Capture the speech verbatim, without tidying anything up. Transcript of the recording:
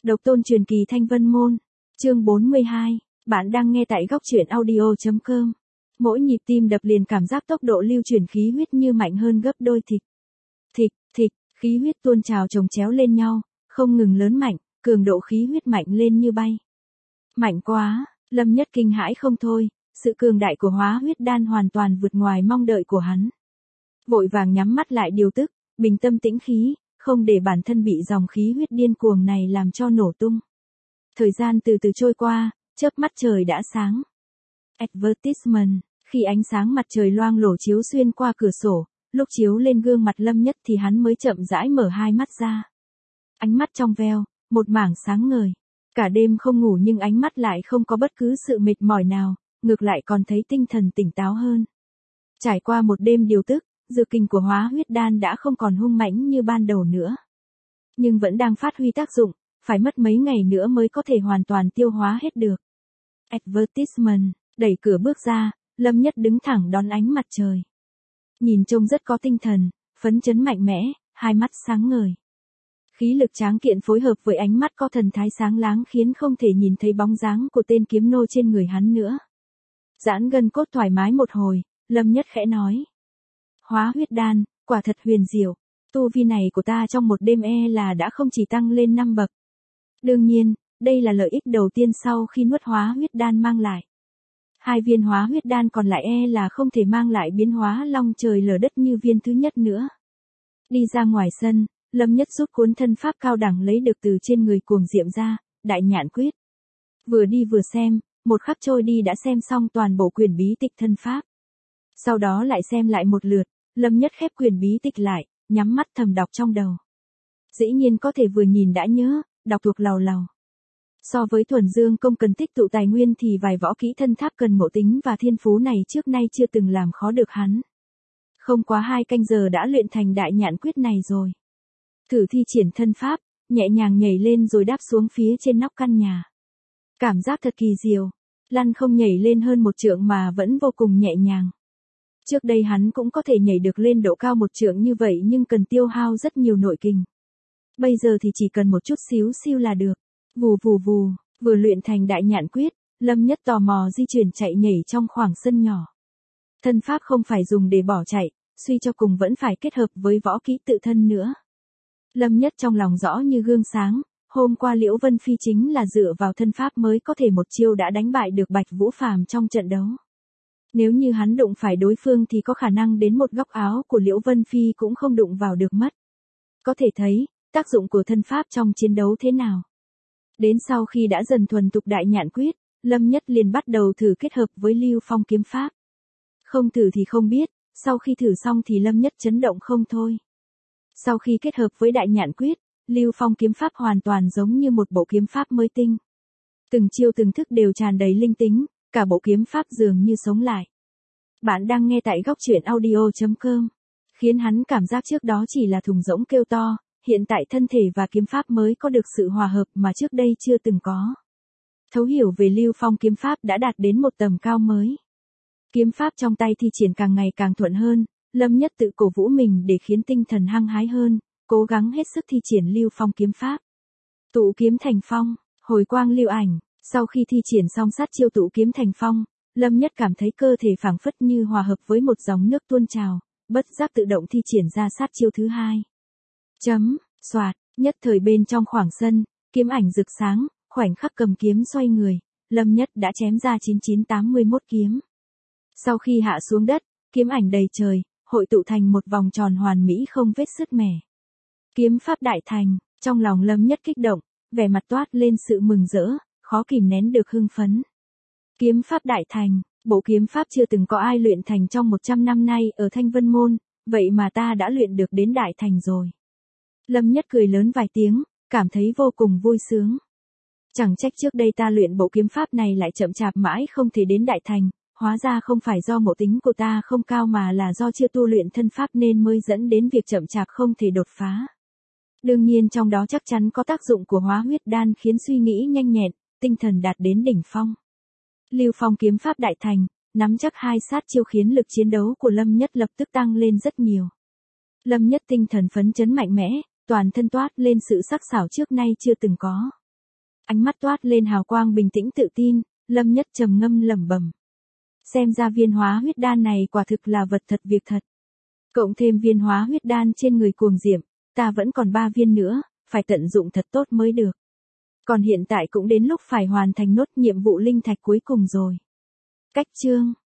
Độc tôn truyền kỳ Thanh Vân Môn, chương bốn mươi hai, bạn đang nghe tại góc truyện audio.com. Mỗi nhịp tim đập liền cảm giác tốc độ lưu chuyển khí huyết như mạnh hơn gấp đôi thịch. Thịch, thịch, khí huyết tuôn trào chồng chéo lên nhau, không ngừng lớn mạnh, cường độ khí huyết mạnh lên như bay. Mạnh quá, Lâm Nhất kinh hãi không thôi, sự cường đại của hóa huyết đan hoàn toàn vượt ngoài mong đợi của hắn. Vội vàng nhắm mắt lại điều tức, bình tâm tĩnh khí, không để bản thân bị dòng khí huyết điên cuồng này làm cho nổ tung. Thời gian từ từ trôi qua, chớp mắt trời đã sáng. Advertisement, khi ánh sáng mặt trời loang lổ chiếu xuyên qua cửa sổ, lúc chiếu lên gương mặt Lâm Nhất thì hắn mới chậm rãi mở hai mắt ra. Ánh mắt trong veo, một mảng sáng ngời. Cả đêm không ngủ nhưng ánh mắt lại không có bất cứ sự mệt mỏi nào, ngược lại còn thấy tinh thần tỉnh táo hơn. Trải qua một đêm điều tức, dược kình của hóa huyết đan đã không còn hung mãnh như ban đầu nữa. Nhưng vẫn đang phát huy tác dụng, phải mất mấy ngày nữa mới có thể hoàn toàn tiêu hóa hết được. Advertisement, đẩy cửa bước ra, Lâm Nhất đứng thẳng đón ánh mặt trời. Nhìn trông rất có tinh thần, phấn chấn mạnh mẽ, hai mắt sáng ngời. Khí lực tráng kiện phối hợp với ánh mắt có thần thái sáng láng khiến không thể nhìn thấy bóng dáng của tên kiếm nô trên người hắn nữa. Giãn gân cốt thoải mái một hồi, Lâm Nhất khẽ nói. Hóa huyết đan, quả thật huyền diệu, tu vi này của ta trong một đêm e là đã không chỉ tăng lên năm bậc. Đương nhiên, đây là lợi ích đầu tiên sau khi nuốt hóa huyết đan mang lại. Hai viên hóa huyết đan còn lại e là không thể mang lại biến hóa long trời lở đất như viên thứ nhất nữa. Đi ra ngoài sân, Lâm Nhất rút cuốn thân pháp cao đẳng lấy được từ trên người Cuồng Diệm ra, Đại Nhạn Quyết. Vừa đi vừa xem, một khắc trôi đi đã xem xong toàn bộ quyển bí tịch thân pháp. Sau đó lại xem lại một lượt, Lâm Nhất khép quyển bí tịch lại, nhắm mắt thầm đọc trong đầu. Dĩ nhiên có thể vừa nhìn đã nhớ, đọc thuộc lầu lầu. So với thuần dương công cần tích tụ tài nguyên thì vài võ kỹ thân tháp cần ngộ tính và thiên phú này trước nay chưa từng làm khó được hắn. Không quá hai canh giờ đã luyện thành Đại Nhạn Quyết này rồi. Thử thi triển thân pháp, nhẹ nhàng nhảy lên rồi đáp xuống phía trên nóc căn nhà. Cảm giác thật kỳ diệu, lăn không nhảy lên hơn một trượng mà vẫn vô cùng nhẹ nhàng. Trước đây hắn cũng có thể nhảy được lên độ cao một trượng như vậy nhưng cần tiêu hao rất nhiều nội kình. Bây giờ thì chỉ cần một chút xíu siêu là được. Vù vù vù, vừa luyện thành Đại Nhạn Quyết, Lâm Nhất tò mò di chuyển chạy nhảy trong khoảng sân nhỏ. Thân pháp không phải dùng để bỏ chạy, suy cho cùng vẫn phải kết hợp với võ kỹ tự thân nữa. Lâm Nhất trong lòng rõ như gương sáng, hôm qua Liễu Vân Phi chính là dựa vào thân pháp mới có thể một chiêu đã đánh bại được Bạch Vũ Phàm trong trận đấu. Nếu như hắn đụng phải đối phương thì có khả năng đến một góc áo của Liễu Vân Phi cũng không đụng vào được mất. Có thể thấy, tác dụng của thân pháp trong chiến đấu thế nào. Đến sau khi đã dần thuần thục Đại Nhạn Quyết, Lâm Nhất liền bắt đầu thử kết hợp với Lưu Phong kiếm pháp. Không thử thì không biết, sau khi thử xong thì Lâm Nhất chấn động không thôi. Sau khi kết hợp với Đại Nhạn Quyết, Lưu Phong kiếm pháp hoàn toàn giống như một bộ kiếm pháp mới tinh. Từng chiêu từng thức đều tràn đầy linh tính, cả bộ kiếm pháp dường như sống lại. Bạn đang nghe tại góc truyện audio.com. Khiến hắn cảm giác trước đó chỉ là thùng rỗng kêu to, hiện tại thân thể và kiếm pháp mới có được sự hòa hợp mà trước đây chưa từng có. Thấu hiểu về Lưu Phong kiếm pháp đã đạt đến một tầm cao mới. Kiếm pháp trong tay thi triển càng ngày càng thuận hơn, Lâm Nhất tự cổ vũ mình để khiến tinh thần hăng hái hơn, cố gắng hết sức thi triển Lưu Phong kiếm pháp. Tụ kiếm thành phong, hồi quang lưu ảnh, sau khi thi triển xong sát chiêu tụ kiếm thành phong, Lâm Nhất cảm thấy cơ thể phảng phất như hòa hợp với một dòng nước tuôn trào, bất giác tự động thi triển ra sát chiêu thứ hai. Chấm, xoạt, nhất thời bên trong khoảng sân, kiếm ảnh rực sáng, khoảnh khắc cầm kiếm xoay người, Lâm Nhất đã chém ra chín chín tám mươi mốt kiếm. Sau khi hạ xuống đất, kiếm ảnh đầy trời, hội tụ thành một vòng tròn hoàn mỹ không vết sứt mẻ. Kiếm pháp đại thành, trong lòng Lâm Nhất kích động, vẻ mặt toát lên sự mừng rỡ, khó kìm nén được hưng phấn. Kiếm pháp đại thành, bộ kiếm pháp chưa từng có ai luyện thành trong một trăm năm nay ở Thanh Vân Môn, vậy mà ta đã luyện được đến đại thành rồi. Lâm Nhất cười lớn vài tiếng, cảm thấy vô cùng vui sướng. Chẳng trách trước đây ta luyện bộ kiếm pháp này lại chậm chạp mãi không thể đến đại thành, hóa ra không phải do ngộ tính của ta không cao mà là do chưa tu luyện thân pháp nên mới dẫn đến việc chậm chạp không thể đột phá. Đương nhiên trong đó chắc chắn có tác dụng của hóa huyết đan khiến suy nghĩ nhanh nhẹn, tinh thần đạt đến đỉnh phong. Lưu Phong kiếm pháp đại thành, nắm chắc hai sát chiêu khiến lực chiến đấu của Lâm Nhất lập tức tăng lên rất nhiều. Lâm Nhất tinh thần phấn chấn mạnh mẽ, toàn thân toát lên sự sắc sảo trước nay chưa từng có. Ánh mắt toát lên hào quang bình tĩnh tự tin, Lâm Nhất trầm ngâm lẩm bẩm. Xem ra viên hóa huyết đan này quả thực là vật thật việc thật. Cộng thêm viên hóa huyết đan trên người Cuồng Diệm, ta vẫn còn ba viên nữa, phải tận dụng thật tốt mới được. Còn hiện tại cũng đến lúc phải hoàn thành nốt nhiệm vụ linh thạch cuối cùng rồi. Cách chương